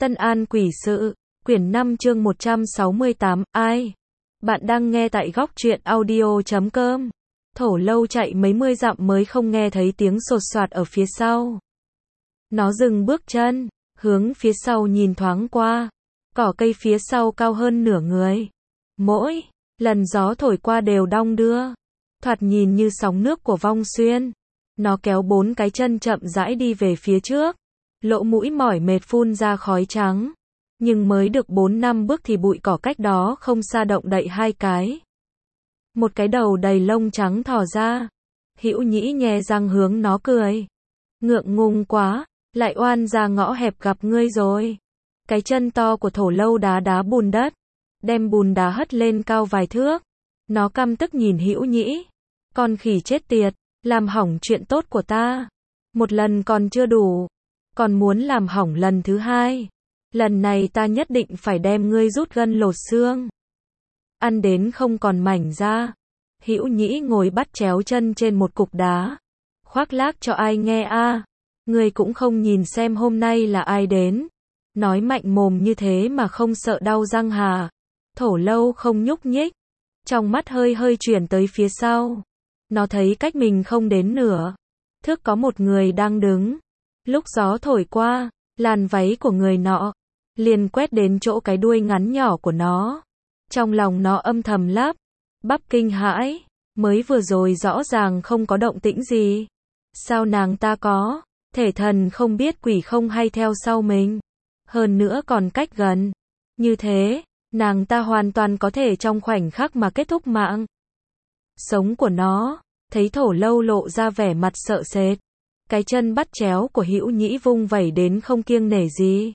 Tân An Quỷ Sự, quyển 5 chương 168, ai? Bạn đang nghe tại góc truyện audio.com. Thổ Lâu chạy mấy mươi dặm mới không nghe thấy tiếng sột soạt ở phía sau. Nó dừng bước chân, hướng phía sau nhìn thoáng qua. Cỏ cây phía sau cao hơn nửa người. Mỗi lần gió thổi qua đều đong đưa. Thoạt nhìn như sóng nước của Vong Xuyên. Nó kéo 4 cái chân chậm rãi đi về phía trước. Lỗ mũi mỏi mệt phun ra khói trắng. Nhưng mới được 4-5 bước thì bụi cỏ cách đó không xa động đậy 2 cái. Một cái đầu đầy lông trắng thò ra. Hữu Nhĩ nhe răng hướng nó cười. Ngượng ngùng quá, lại oan ra ngõ hẹp gặp ngươi rồi. Cái chân to của Thổ Lâu đá đá bùn đất, đem bùn đá hất lên cao vài thước. Nó căm tức nhìn Hữu Nhĩ. Con khỉ chết tiệt, làm hỏng chuyện tốt của ta. Một lần còn chưa đủ, còn muốn làm hỏng lần thứ hai. Lần này ta nhất định phải đem ngươi rút gân lột xương. Ăn đến không còn mảnh da. Hữu Nhĩ ngồi bắt chéo chân trên một cục đá. Khoác lác cho ai nghe a? Ngươi cũng không nhìn xem hôm nay là ai đến. Nói mạnh mồm như thế mà không sợ đau răng hà. Thổ Lâu không nhúc nhích. Trong mắt hơi hơi chuyển tới phía sau. Nó thấy cách mình không đến nửa thước có một người đang đứng. Lúc gió thổi qua, làn váy của người nọ liền quét đến chỗ cái đuôi ngắn nhỏ của nó. Trong lòng nó âm thầm lắp bắp kinh hãi, mới vừa rồi rõ ràng không có động tĩnh gì. Sao nàng ta có thể thần không biết quỷ không hay theo sau mình? Hơn nữa còn cách gần. Như thế, nàng ta hoàn toàn có thể trong khoảnh khắc mà kết thúc mạng sống của nó. Thấy Thổ Lâu lộ ra vẻ mặt sợ sệt. Cái chân bắt chéo của Hữu Nhĩ vung vẩy đến không kiêng nể gì.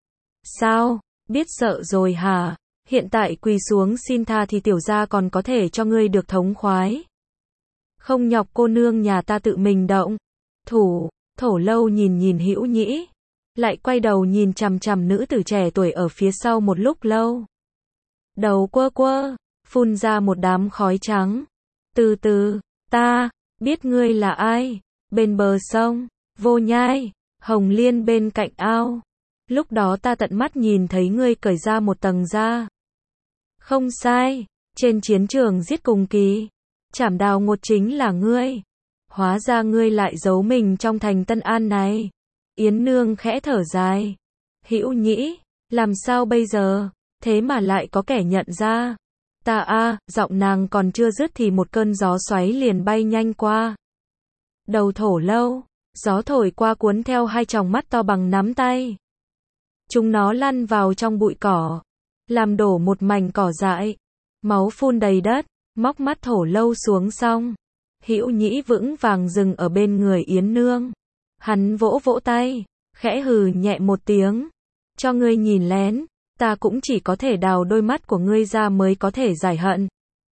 Sao, biết sợ rồi hả? Hiện tại quỳ xuống xin tha thì tiểu gia còn có thể cho ngươi được thống khoái. Không nhọc cô nương nhà ta tự mình động. Thổ Lâu nhìn Hữu Nhĩ. Lại quay đầu nhìn chằm chằm nữ tử trẻ tuổi ở phía sau một lúc lâu. Đầu quơ, phun ra một đám khói trắng. Từ từ, ta biết ngươi là ai. Bên bờ sông, Vô Nhai, Hồng Liên bên cạnh ao. Lúc đó ta tận mắt nhìn thấy ngươi cởi ra một tầng da. Không sai, trên chiến trường giết cùng kỳ, Trảm Đào Ngột chính là ngươi. Hóa ra ngươi lại giấu mình trong thành Tân An này. Yến Nương khẽ thở dài. Hữu Nhĩ, làm sao bây giờ? Thế mà lại có kẻ nhận ra. Ta giọng nàng còn chưa dứt thì một cơn gió xoáy liền bay nhanh qua đầu Thổ Lâu. Gió thổi qua cuốn theo 2 tròng mắt to bằng nắm tay. Chúng nó lăn vào trong bụi cỏ, làm đổ một mảnh cỏ dại. Máu phun đầy đất, móc mắt Thổ Lâu xuống xong. Hữu Nhĩ vững vàng dừng ở bên người Yến Nương. Hắn vỗ tay, khẽ hừ nhẹ một tiếng. Cho ngươi nhìn lén, ta cũng chỉ có thể đào đôi mắt của ngươi ra mới có thể giải hận.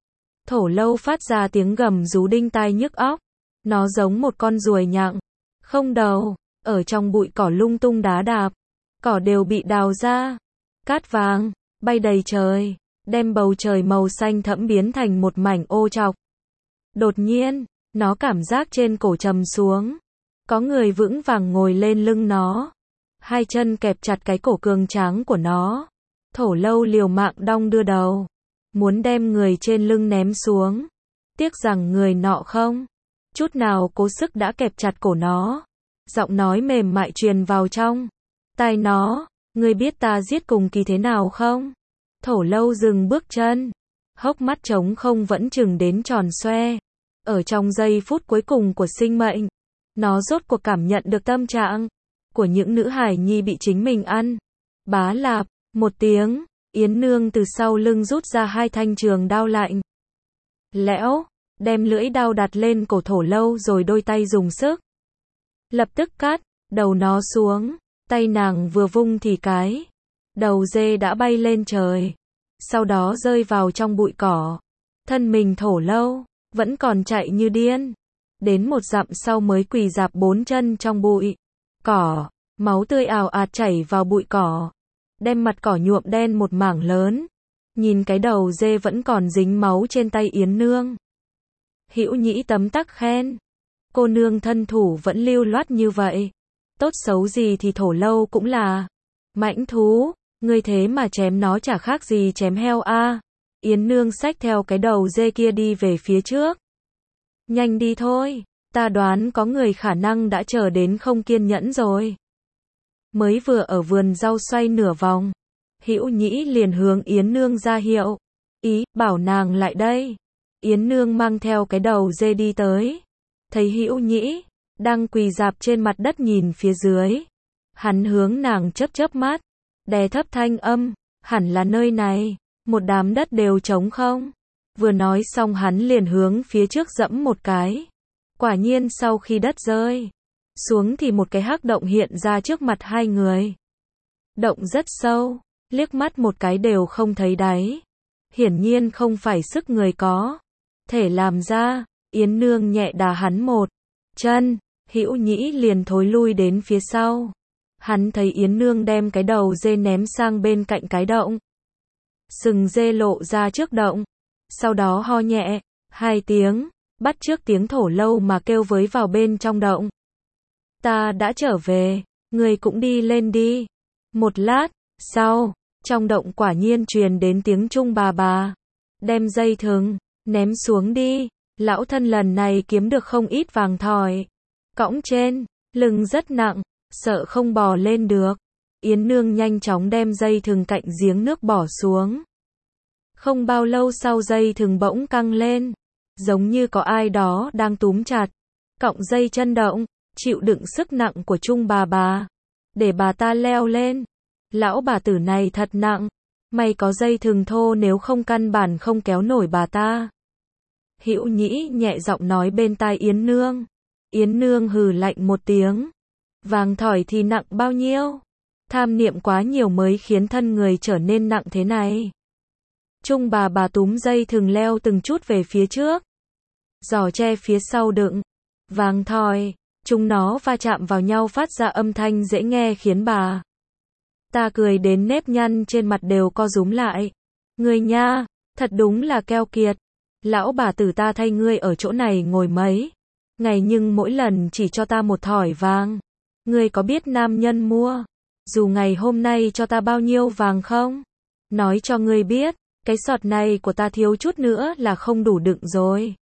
Thổ Lâu phát ra tiếng gầm rú đinh tai nhức óc. Nó giống một con ruồi nhặng, không đầu, ở trong bụi cỏ lung tung đá đạp. Cỏ đều bị đào ra. Cát vàng bay đầy trời, đem bầu trời màu xanh thẫm biến thành một mảnh ô trọc. Đột nhiên, nó cảm giác trên cổ trầm xuống. Có người vững vàng ngồi lên lưng nó. 2 chân kẹp chặt cái cổ cường tráng của nó. Thổ Lâu liều mạng đong đưa đầu, muốn đem người trên lưng ném xuống. Tiếc rằng người nọ không chút nào cố sức đã kẹp chặt cổ nó. Giọng nói mềm mại truyền vào trong tai nó. Ngươi biết ta giết cùng kỳ thế nào không? Thổ Lâu dừng bước chân. Hốc mắt trống không vẫn chừng đến tròn xoe. Ở trong giây phút cuối cùng của sinh mệnh, nó rốt cuộc cảm nhận được tâm trạng của những nữ hài nhi bị chính mình ăn. Bá lạp, một tiếng, Yến Nương từ sau lưng rút ra 2 thanh trường đao lạnh lẽo, đem lưỡi đao đặt lên cổ Thổ Lâu rồi đôi tay dùng sức lập tức cắt đầu nó xuống. Tay nàng vừa vung thì cái đầu dê đã bay lên trời, sau đó rơi vào trong bụi cỏ. Thân mình Thổ Lâu vẫn còn chạy như điên, đến 1 dặm sau mới quỳ rạp 4 chân trong bụi cỏ. Máu tươi ào ạt chảy vào bụi cỏ, đem mặt cỏ nhuộm đen một mảng lớn. Nhìn cái đầu dê vẫn còn dính máu trên tay Yến Nương, Hữu Nhĩ tấm tắc khen. Cô nương thân thủ vẫn lưu loát như vậy. Tốt xấu gì thì Thổ Lâu cũng là Mãnh thú, ngươi thế mà chém nó chả khác gì chém heo a. Yến Nương xách theo cái đầu dê kia đi về phía trước. Nhanh đi thôi, ta đoán có người khả năng đã chờ đến không kiên nhẫn rồi. Mới vừa ở vườn rau xoay nửa vòng, Hữu Nhĩ liền hướng Yến Nương ra hiệu, ý bảo nàng lại đây. Yến Nương mang theo cái đầu dê đi tới, thấy Hữu Nhĩ đang quỳ rạp trên mặt đất nhìn phía dưới. Hắn hướng nàng chớp chớp mắt, đè thấp thanh âm, hẳn là nơi này, một đám đất đều trống không. Vừa nói xong hắn liền hướng phía trước dẫm một cái. Quả nhiên sau khi đất rơi xuống thì một cái hắc động hiện ra trước mặt hai người. Động rất sâu, liếc mắt một cái đều không thấy đáy. Hiển nhiên không phải sức người có thể làm ra. Yến Nương nhẹ đá hắn một chân, Hữu Nhĩ liền thối lui đến phía sau. Hắn thấy Yến Nương đem cái đầu dê ném sang bên cạnh cái động. Sừng dê lộ ra trước động, sau đó ho nhẹ, 2 tiếng, bắt chước tiếng thổ lâu mà kêu với vào bên trong động. Ta đã trở về, người cũng đi lên đi. Một lát sau, trong động quả nhiên truyền đến tiếng Trung bà. Đem dây thừng ném xuống đi, lão thân lần này kiếm được không ít vàng thỏi. Cõng trên lưng rất nặng, sợ không bò lên được. Yến Nương nhanh chóng đem dây thừng cạnh giếng nước bỏ xuống. Không bao lâu sau dây thừng bỗng căng lên, giống như có ai đó đang túm chặt. Cọng dây chân động, chịu đựng sức nặng của Trung bà. Để bà ta leo lên. Lão bà tử này thật nặng, may có dây thừng thô nếu không căn bản không kéo nổi bà ta. Hữu Nhĩ nhẹ giọng nói bên tai Yến Nương. Yến Nương hừ lạnh một tiếng. Vàng thỏi thì nặng bao nhiêu? Tham niệm quá nhiều mới khiến thân người trở nên nặng thế này. Trung bà túm dây thừng leo từng chút về phía trước. Giỏ tre phía sau đựng vàng thỏi, chúng nó va chạm vào nhau phát ra âm thanh dễ nghe khiến bà ta cười đến nếp nhăn trên mặt đều co rúm lại. Ngươi nha, thật đúng là keo kiệt. Lão bà tử ta thay ngươi ở chỗ này ngồi mấy ngày nhưng mỗi lần chỉ cho ta một thỏi vàng. Ngươi có biết nam nhân mua dù ngày hôm nay cho ta bao nhiêu vàng không? Nói cho ngươi biết, cái sọt này của ta thiếu chút nữa là không đủ đựng rồi.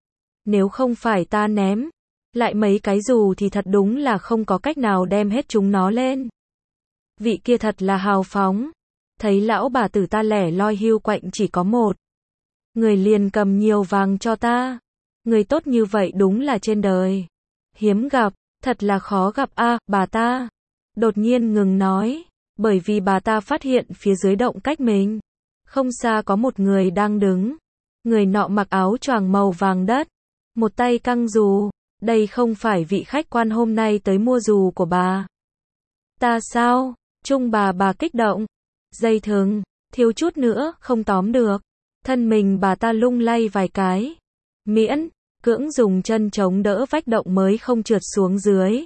Nếu không phải ta ném lại mấy cái dù thì thật đúng là không có cách nào đem hết chúng nó lên. Vị kia thật là hào phóng. Thấy lão bà tử ta lẻ loi hưu quạnh chỉ có một người liền cầm nhiều vàng cho ta. Người tốt như vậy đúng là trên đời hiếm gặp, thật là khó gặp a. Bà ta đột nhiên ngừng nói, bởi vì bà ta phát hiện phía dưới động cách mình không xa có một người đang đứng. Người nọ mặc áo choàng màu vàng đất, một tay căng dù. Đây không phải vị khách quan hôm nay tới mua dù của bà ta sao? Trung bà kích động. Dây thừng thiếu chút nữa không tóm được. Thân mình bà ta lung lay vài cái, miễn cưỡng dùng chân chống đỡ vách động mới không trượt xuống dưới.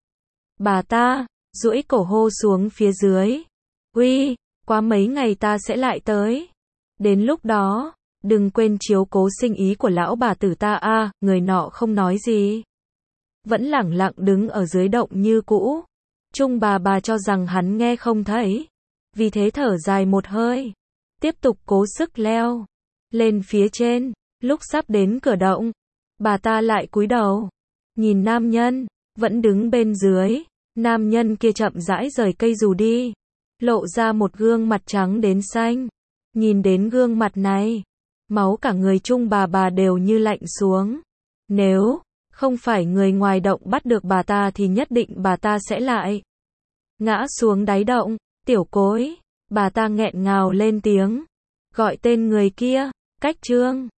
Bà ta duỗi cổ hô xuống phía dưới, uy, qua mấy ngày ta sẽ lại tới. Đến lúc đó đừng quên chiếu cố sinh ý của lão bà tử ta a. Người nọ không nói gì, vẫn lẳng lặng đứng ở dưới động như cũ. Trung bà cho rằng hắn nghe không thấy, vì thế thở dài một hơi, tiếp tục cố sức leo lên phía trên. Lúc sắp đến cửa động, bà ta lại cúi đầu nhìn nam nhân vẫn đứng bên dưới. Nam nhân kia chậm rãi rời cây dù đi, lộ ra một gương mặt trắng đến xanh. Nhìn đến gương mặt này, máu cả người Trung bà đều như lạnh xuống. Nếu không phải người ngoài động bắt được bà ta thì nhất định bà ta sẽ lại ngã xuống đáy động. Tiểu Cối, bà ta nghẹn ngào lên tiếng, gọi tên người kia. Cách Trương